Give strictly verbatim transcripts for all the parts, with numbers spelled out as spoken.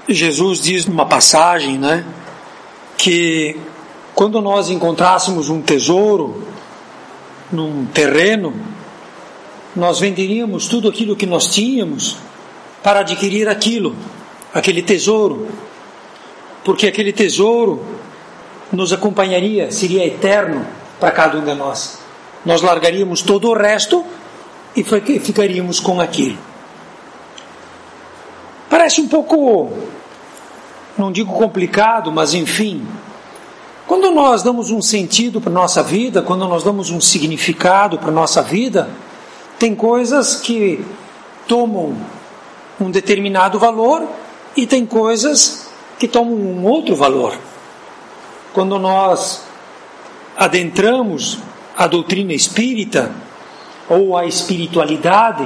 Jesus diz numa passagem, né, que quando nós encontrássemos um tesouro num terreno, nós venderíamos tudo aquilo que nós tínhamos para adquirir aquilo, aquele tesouro, porque aquele tesouro nos acompanharia, seria eterno para cada um de nós. Nós largaríamos todo o resto e ficaríamos com aquilo. Parece um pouco, não digo complicado, mas enfim, quando nós damos um sentido para a nossa vida, quando nós damos um significado para a nossa vida, tem coisas que tomam um determinado valor e tem coisas que tomam um outro valor. Quando nós adentramos a doutrina espírita ou a espiritualidade,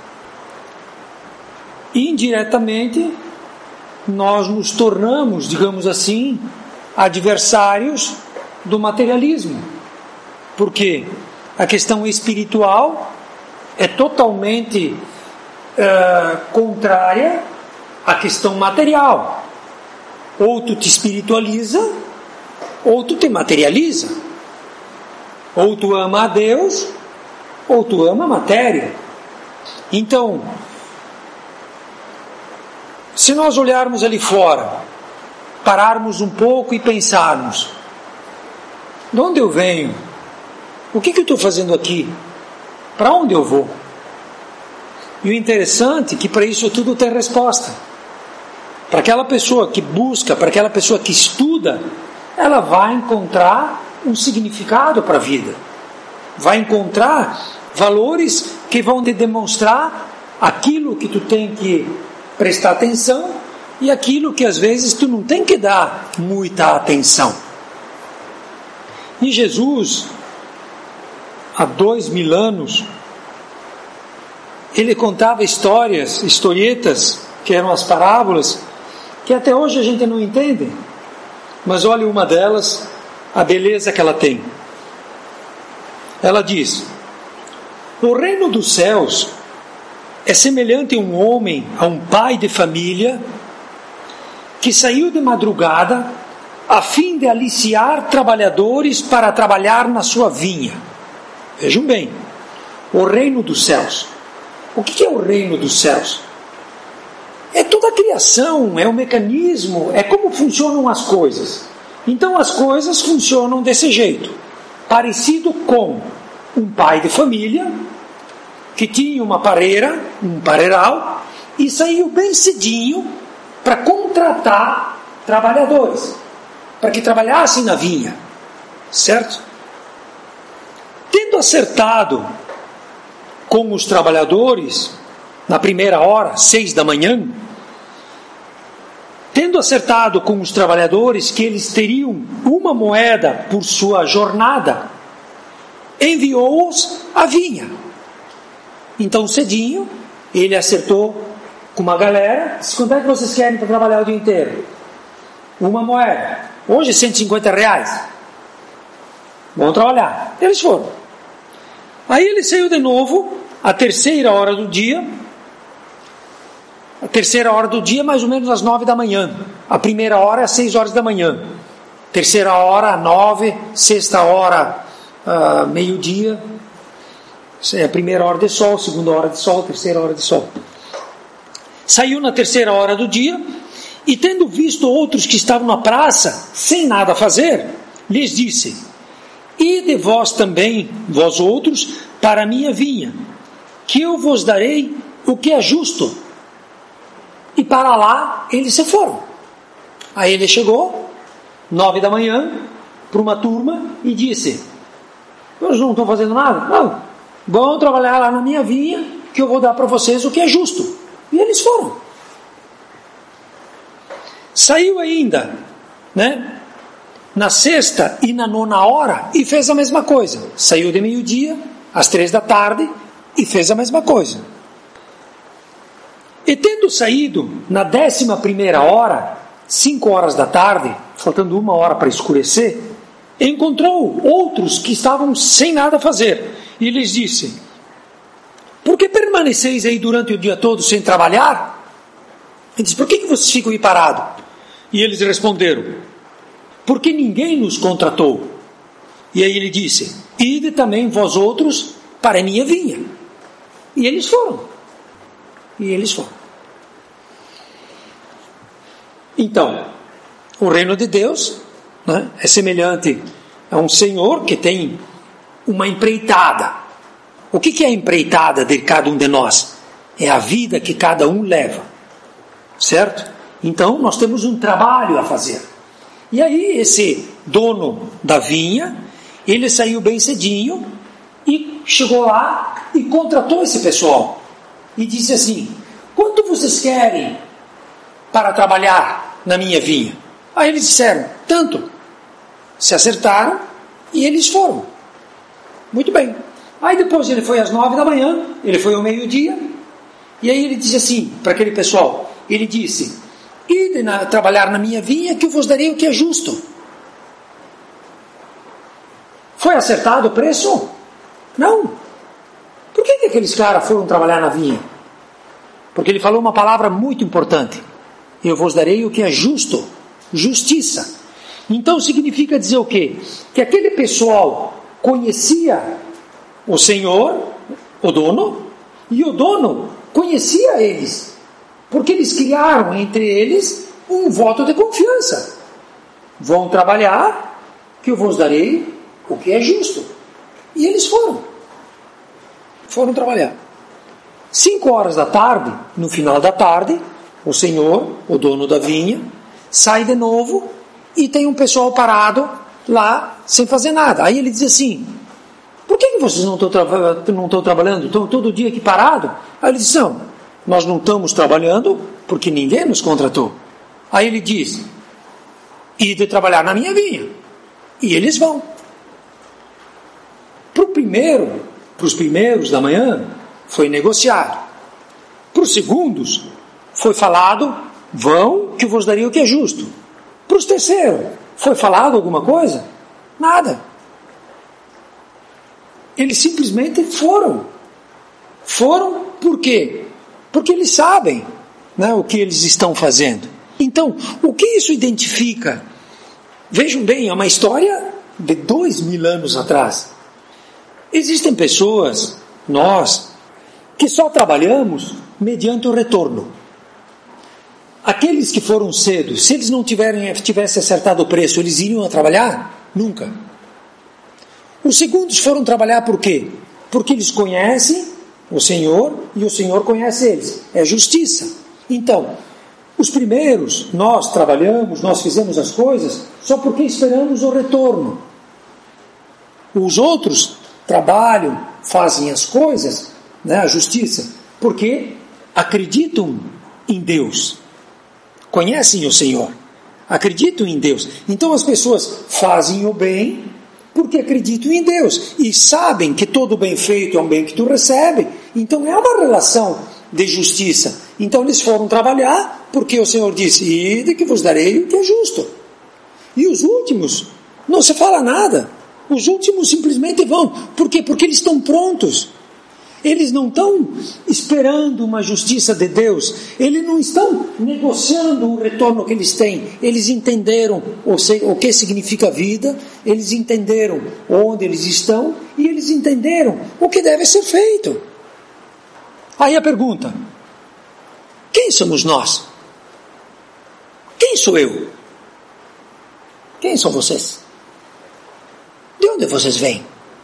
indiretamente nós nos tornamos, digamos assim, adversários do materialismo, porque a questão espiritual é totalmente uh, contrária à questão material. Ou tu te espiritualiza, ou tu te materializa. Ou tu ama a Deus, ou tu ama a matéria. Então, se nós olharmos ali fora, pararmos um pouco e pensarmos: de onde eu venho? O que, que eu estou fazendo aqui? Para onde eu vou? E o interessante é que para isso tudo tem resposta. Para aquela pessoa que busca, para aquela pessoa que estuda, ela vai encontrar um significado para a vida. Vai encontrar valores que vão te demonstrar aquilo que tu tem que prestar atenção e aquilo que às vezes tu não tem que dar muita atenção. E Jesus, há dois mil anos, ele contava histórias, historietas, que eram as parábolas, que até hoje a gente não entende. Mas olha uma delas, a beleza que ela tem. Ela diz: o reino dos céus é semelhante a um homem, a um pai de família, que saiu de madrugada a fim de aliciar trabalhadores para trabalhar na sua vinha. Vejam bem, o reino dos céus. O que é o reino dos céus? É toda a criação, é o mecanismo, é como funcionam as coisas. Então as coisas funcionam desse jeito, parecido com um pai de família que tinha uma pareira, um pareiral, e saiu bem cedinho para contratar trabalhadores, para que trabalhassem na vinha, certo? Tendo acertado com os trabalhadores na primeira hora, seis da manhã, tendo acertado com os trabalhadores que eles teriam uma moeda por sua jornada, enviou-os à vinha. Então cedinho ele acertou com uma galera: quanto é que vocês querem para trabalhar o dia inteiro? Uma moeda. Hoje cento e cinquenta reais. Vamos trabalhar. Eles foram. Aí ele saiu de novo, a terceira hora do dia. A terceira hora do dia, mais ou menos às nove da manhã. A primeira hora é às seis horas da manhã. Terceira hora, nove. Sexta hora, uh, meio-dia. É a primeira hora de sol, segunda hora de sol, terceira hora de sol. Saiu na terceira hora do dia, e tendo visto outros que estavam na praça, sem nada a fazer, lhes disse: ide vós também, vós outros, para a minha vinha, que eu vos darei o que é justo. E para lá eles se foram. Aí ele chegou, nove da manhã, para uma turma, e disse: eles não estão fazendo nada? Não, vão trabalhar lá na minha vinha, que eu vou dar para vocês o que é justo. E eles foram. Saiu ainda, né, na sexta e na nona hora, e fez a mesma coisa. Saiu de meio-dia, às três da tarde, e fez a mesma coisa. E tendo saído na décima primeira hora, cinco horas da tarde, faltando uma hora para escurecer, encontrou outros que estavam sem nada a fazer, e lhes disse: por que permaneceis aí durante o dia todo sem trabalhar? Ele disse: por que, que vocês ficam aí parados? E eles responderam: porque ninguém nos contratou. E aí ele disse: ide também vós outros para a minha vinha. E eles foram. E eles foram. Então, o reino de Deus, né, é semelhante a um senhor que tem uma empreitada. O que, que é a empreitada de cada um de nós? É a vida que cada um leva. Certo? Então, nós temos um trabalho a fazer. E aí, esse dono da vinha, ele saiu bem cedinho e chegou lá e contratou esse pessoal. E disse assim: quanto vocês querem para trabalhar na minha vinha? Aí eles disseram: tanto. Se acertaram e eles foram. Muito bem. Aí depois ele foi às nove da manhã, ele foi ao meio-dia, e aí ele disse assim para aquele pessoal, ele disse: ide na, trabalhar na minha vinha, que eu vos darei o que é justo. Foi acertado o preço? Não. Por que, que aqueles caras foram trabalhar na vinha? Porque ele falou uma palavra muito importante: eu vos darei o que é justo, justiça. Então significa dizer o quê? Que aquele pessoal conhecia o Senhor, o dono, e o dono conhecia eles, porque eles criaram entre eles um voto de confiança. Vão trabalhar, que eu vos darei o que é justo. E eles foram. Foram trabalhar. Cinco horas da tarde, no final da tarde, o senhor, o dono da vinha, sai de novo e tem um pessoal parado lá sem fazer nada. Aí ele diz assim: por que, que vocês não estão, tra- não estão trabalhando? Estão todo dia aqui parado? Aí ele diz: não, nós não estamos trabalhando porque ninguém nos contratou. Aí ele diz: ide trabalhar na minha vinha. E eles vão. Para o primeiro, para os primeiros da manhã, foi negociado. Para os segundos, foi falado: vão, que eu vos daria o que é justo. Para os terceiros, foi falado alguma coisa? Nada. Eles simplesmente foram. Foram por quê? Porque eles sabem, né, o que eles estão fazendo. Então, o que isso identifica? Vejam bem, é uma história de dois mil anos atrás. Existem pessoas, nós, que só trabalhamos mediante o retorno. Aqueles que foram cedo, se eles não tiverem, tivessem acertado o preço, eles iriam a trabalhar? Nunca. Os segundos foram trabalhar por quê? Porque eles conhecem o Senhor e o Senhor conhece eles. É justiça. Então, os primeiros, nós trabalhamos, nós fizemos as coisas só porque esperamos o retorno. Os outros trabalham, fazem as coisas, né, a justiça, porque acreditam em Deus. Conhecem o Senhor, acreditam em Deus. Então as pessoas fazem o bem porque acreditam em Deus e sabem que todo bem feito é um bem que tu recebe. Então é uma relação de justiça. Então eles foram trabalhar porque o Senhor disse: ide que vos darei o que é justo. E os últimos, não se fala nada. Os últimos simplesmente vão. Por quê? Porque eles estão prontos. Eles não estão esperando uma justiça de Deus. Eles não estão negociando o retorno que eles têm. Eles entenderam o que significa a vida. Eles entenderam onde eles estão. E eles entenderam o que deve ser feito. Aí a pergunta: quem somos nós? Quem sou eu? Quem são vocês? De onde vocês vêm?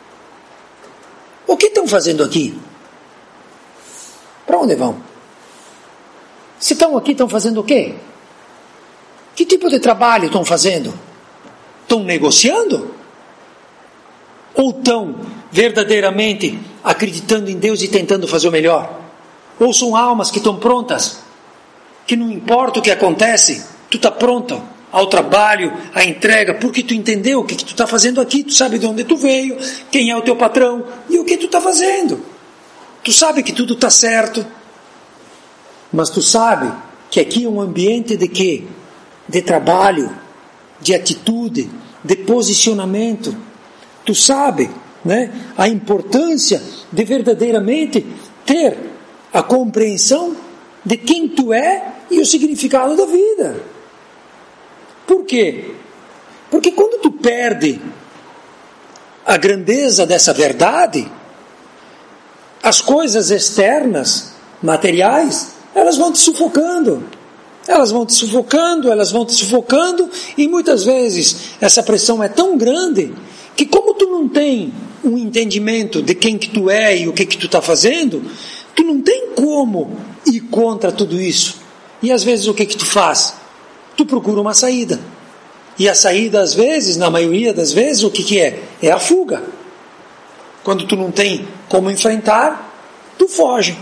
O que estão fazendo aqui? Para onde vão? Se estão aqui, estão fazendo o quê? Que tipo de trabalho estão fazendo? Estão negociando? Ou estão verdadeiramente acreditando em Deus e tentando fazer o melhor? Ou são almas que estão prontas, que não importa o que acontece, tu está pronto ao trabalho, à entrega, porque tu entendeu o que, que tu está fazendo aqui, tu sabe de onde tu veio, quem é o teu patrão e o que tu está fazendo. Tu sabe que tudo está certo, mas tu sabe que aqui é um ambiente de quê? De trabalho, de atitude, de posicionamento. Tu sabe, né, a importância de verdadeiramente ter a compreensão de quem tu é e o significado da vida. Por quê? Porque quando tu perde a grandeza dessa verdade, as coisas externas, materiais, elas vão te sufocando. Elas vão te sufocando, elas vão te sufocando, e muitas vezes essa pressão é tão grande que, como tu não tem um entendimento de quem que tu é e o que que tu está fazendo, tu não tem como ir contra tudo isso. E às vezes o que que tu faz? Tu procura uma saída. E a saída, às vezes, na maioria das vezes, o que que é? É a fuga. Quando tu não tem como enfrentar, tu foge.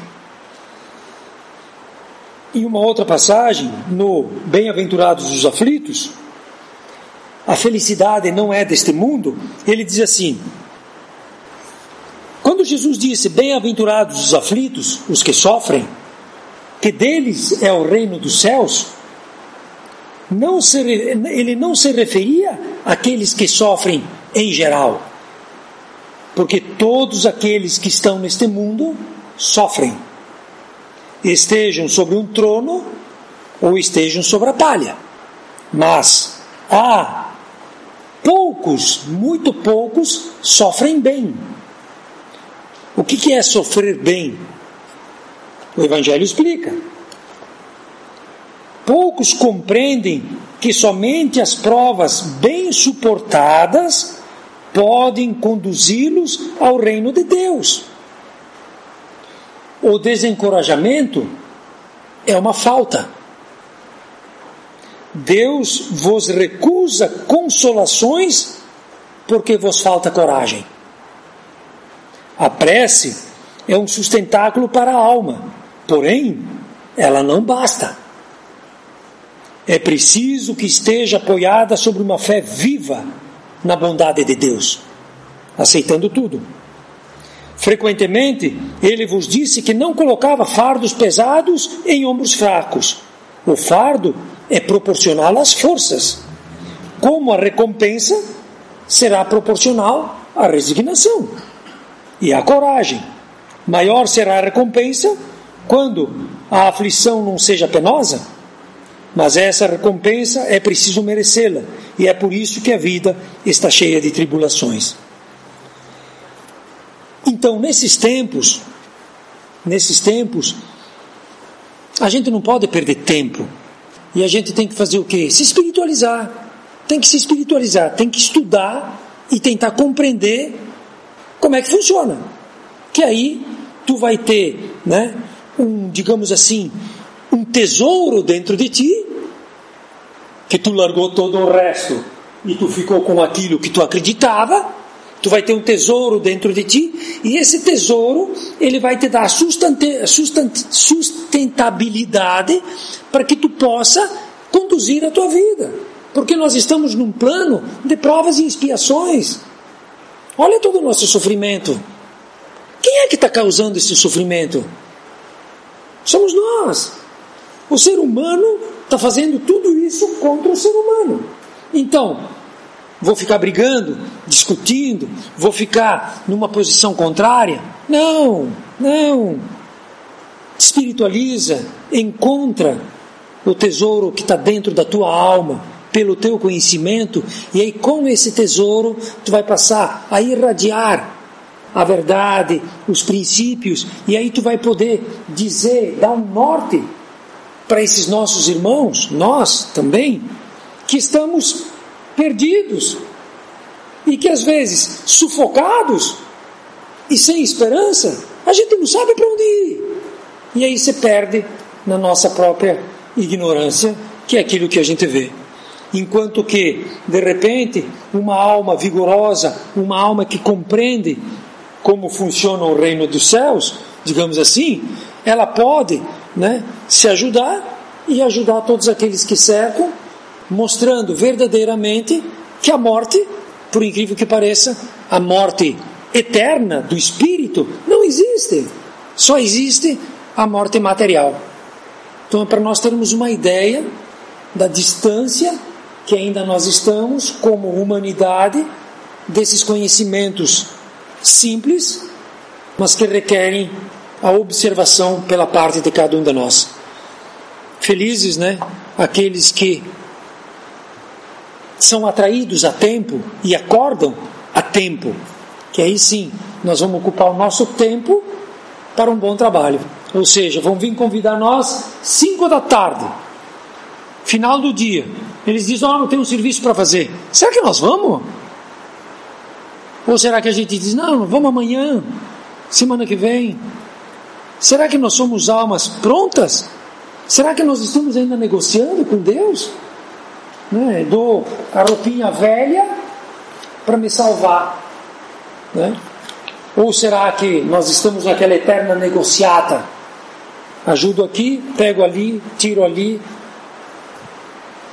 Em uma outra passagem, no Bem-aventurados os aflitos, a felicidade não é deste mundo, ele diz assim: quando Jesus disse bem-aventurados os aflitos, os que sofrem, que deles é o reino dos céus, não se, ele não se referia àqueles que sofrem em geral, porque todos aqueles que estão neste mundo sofrem, estejam sobre um trono ou estejam sobre a palha, mas há poucos, muito poucos, sofrem bem. O que que é sofrer bem? O Evangelho explica. Poucos compreendem que somente as provas bem suportadas podem conduzi-los ao reino de Deus. O desencorajamento é uma falta. Deus vos recusa consolações porque vos falta coragem. A prece é um sustentáculo para a alma, porém, ela não basta. É preciso que esteja apoiada sobre uma fé viva na bondade de Deus, aceitando tudo. Frequentemente, ele vos disse que não colocava fardos pesados em ombros fracos. O fardo é proporcional às forças, como a recompensa será proporcional à resignação e à coragem. Maior será a recompensa quando a aflição não seja penosa, mas essa recompensa é preciso merecê-la, e é por isso que a vida está cheia de tribulações. Então, nesses tempos, nesses tempos, a gente não pode perder tempo. E a gente tem que fazer o quê? Se espiritualizar. Tem que se espiritualizar, tem que estudar e tentar compreender como é que funciona. Que aí tu vai ter, né, um, digamos assim, um tesouro dentro de ti, que tu largou todo o resto e tu ficou com aquilo que tu acreditava. Tu vai ter um tesouro dentro de ti, e esse tesouro, ele vai te dar sustentabilidade para que tu possa conduzir a tua vida. Porque nós estamos num plano de provas e expiações. Olha todo o nosso sofrimento. Quem é que está causando esse sofrimento? Somos nós. O ser humano está fazendo tudo isso contra o ser humano. Então, vou ficar brigando, discutindo, vou ficar numa posição contrária? Não, não. Espiritualiza, encontra o tesouro que está dentro da tua alma, pelo teu conhecimento, e aí com esse tesouro tu vai passar a irradiar a verdade, os princípios, e aí tu vai poder dizer, dar um norte para esses nossos irmãos, nós também, que estamos perdidos e que às vezes sufocados e sem esperança, a gente não sabe para onde ir, e aí se perde na nossa própria ignorância, que é aquilo que a gente vê. Enquanto que, de repente, uma alma vigorosa, uma alma que compreende como funciona o reino dos céus, digamos assim, ela pode, né, se ajudar e ajudar todos aqueles que cercam, mostrando verdadeiramente que a morte, por incrível que pareça, a morte eterna do espírito não existe. Só existe a morte material. Então é para nós termos uma ideia da distância que ainda nós estamos como humanidade desses conhecimentos simples, mas que requerem a observação pela parte de cada um de nós. Felizes, né? Aqueles que são atraídos a tempo e acordam a tempo, que aí sim nós vamos ocupar o nosso tempo para um bom trabalho. Ou seja, vão vir convidar nós cinco da tarde, final do dia. Eles dizem, ó, oh, não tem um serviço para fazer. Será que nós vamos? Ou será que a gente diz, não, vamos amanhã, semana que vem? Será que nós somos almas prontas? Será que nós estamos ainda negociando com Deus? Né? Dou a roupinha velha para me salvar, né? Ou será que nós estamos naquela eterna negociata? Ajudo aqui, pego ali, tiro ali,